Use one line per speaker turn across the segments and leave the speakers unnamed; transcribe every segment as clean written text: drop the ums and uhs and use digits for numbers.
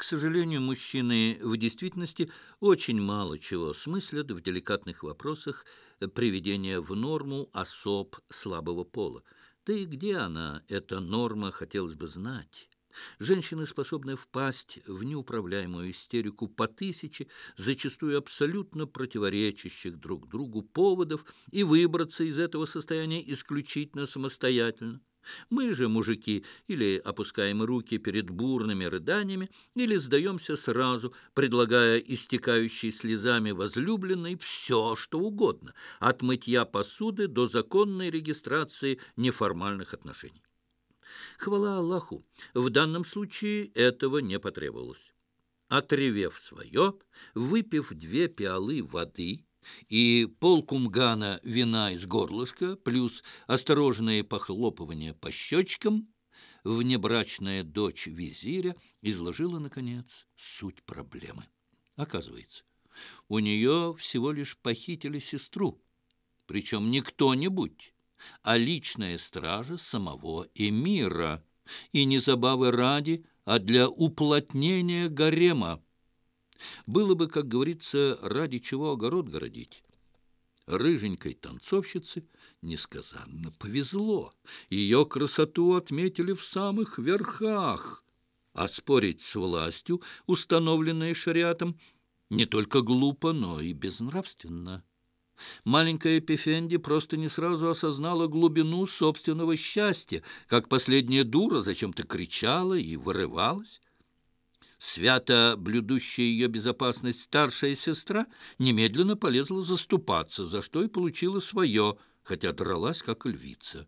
К сожалению, мужчины в действительности очень мало чего смыслят в деликатных вопросах приведения в норму особ слабого пола. Да и где она, эта норма, хотелось бы знать. Женщины способны впасть в неуправляемую истерику по тысяче, зачастую абсолютно противоречащих друг другу поводов, и выбраться из этого состояния исключительно самостоятельно. Мы же, мужики, или опускаем руки перед бурными рыданиями, или сдаемся сразу, предлагая истекающей слезами возлюбленной все, что угодно, от мытья посуды до законной регистрации неформальных отношений. Хвала Аллаху, в данном случае этого не потребовалось. Отревев свое, выпив 2 пиалы воды и полкумгана вина из горлышка, плюс осторожные похлопывания по щечкам, внебрачная дочь визиря изложила, наконец, суть проблемы. Оказывается, у нее всего лишь похитили сестру, причем не кто-нибудь, а личная стража самого эмира, и не забавы ради, а для уплотнения гарема. Было бы, как говорится, ради чего огород городить. Рыженькой танцовщице несказанно повезло. Ее красоту отметили в самых верхах. А спорить с властью, установленной шариатом, не только глупо, но и безнравственно. Маленькая Эпифенди просто не сразу осознала глубину собственного счастья, как последняя дура зачем-то кричала и вырывалась. Свято блюдущая ее безопасность старшая сестра немедленно полезла заступаться, за что и получила свое, хотя дралась как львица.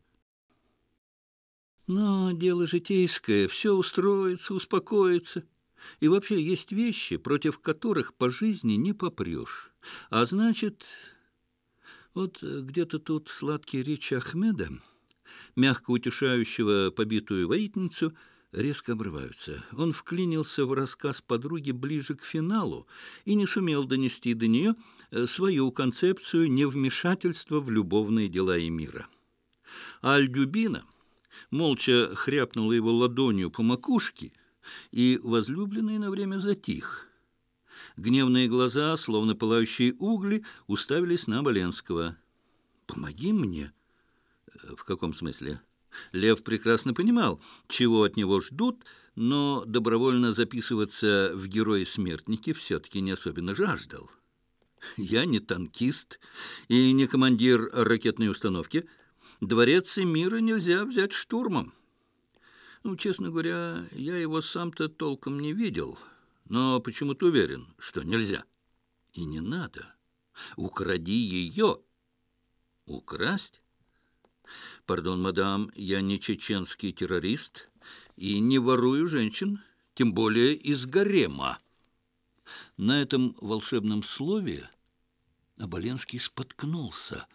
Но дело житейское, все устроится, успокоится. И вообще есть вещи, против которых по жизни не попрешь. А значит, вот где-то тут сладкие речи Ахмеда, мягко утешающего побитую воительницу, резко обрываются. Он вклинился в рассказ подруги ближе к финалу и не сумел донести до нее свою концепцию невмешательства в любовные дела эмира. Аль-Дюбина молча хряпнула его ладонью по макушке, и возлюбленный на время затих. Гневные глаза, словно пылающие угли, уставились на Оболенского. «Помоги мне». «В каком смысле?» Лев прекрасно понимал, чего от него ждут, но добровольно записываться в герои-смертники все-таки не особенно жаждал. «Я не танкист и не командир ракетной установки. Дворец Эмира нельзя взять штурмом. Ну, честно говоря, я его сам-то толком не видел, но почему-то уверен, что нельзя. И не надо. Укради ее». «Украсть? Пардон, мадам, я не чеченский террорист и не ворую женщин, тем более из гарема». На этом волшебном слове Оболенский споткнулся.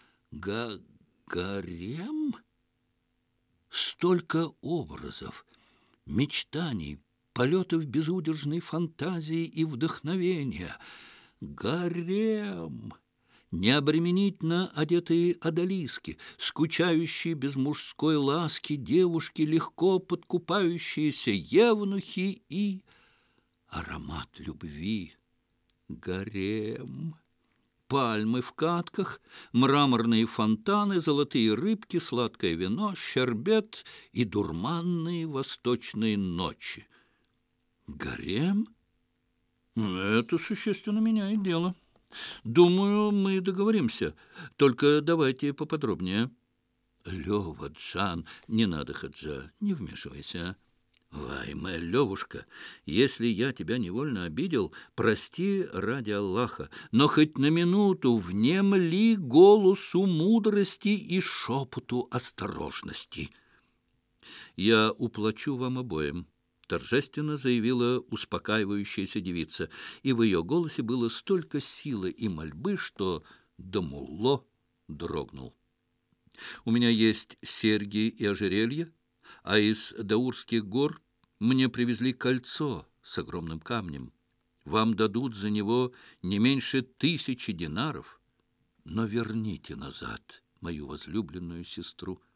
Гарем? Столько образов, мечтаний, полетов безудержной фантазии и вдохновения. Гарем! Необременительно одетые одолиски, скучающие без мужской ласки девушки, легко подкупающиеся евнухи и аромат любви. Гарем! Пальмы в катках, мраморные фонтаны, золотые рыбки, сладкое вино, щербет и дурманные восточные ночи. Гарем? Это существенно меняет дело. Думаю, мы договоримся. Только давайте поподробнее. Лёва, Джан, не надо, Хаджа, не вмешивайся. Вай, моя Левушка, если я тебя невольно обидел, прости ради Аллаха, но хоть на минуту внемли голосу мудрости и шепоту осторожности. Я уплачу вам обоим, торжественно заявила успокаивающаяся девица, и в ее голосе было столько силы и мольбы, что Дамулло дрогнул. У меня есть серьги и ожерелья, а из Даурских гор мне привезли кольцо с огромным камнем. Вам дадут за него не меньше 1000 динаров, но верните назад мою возлюбленную сестру.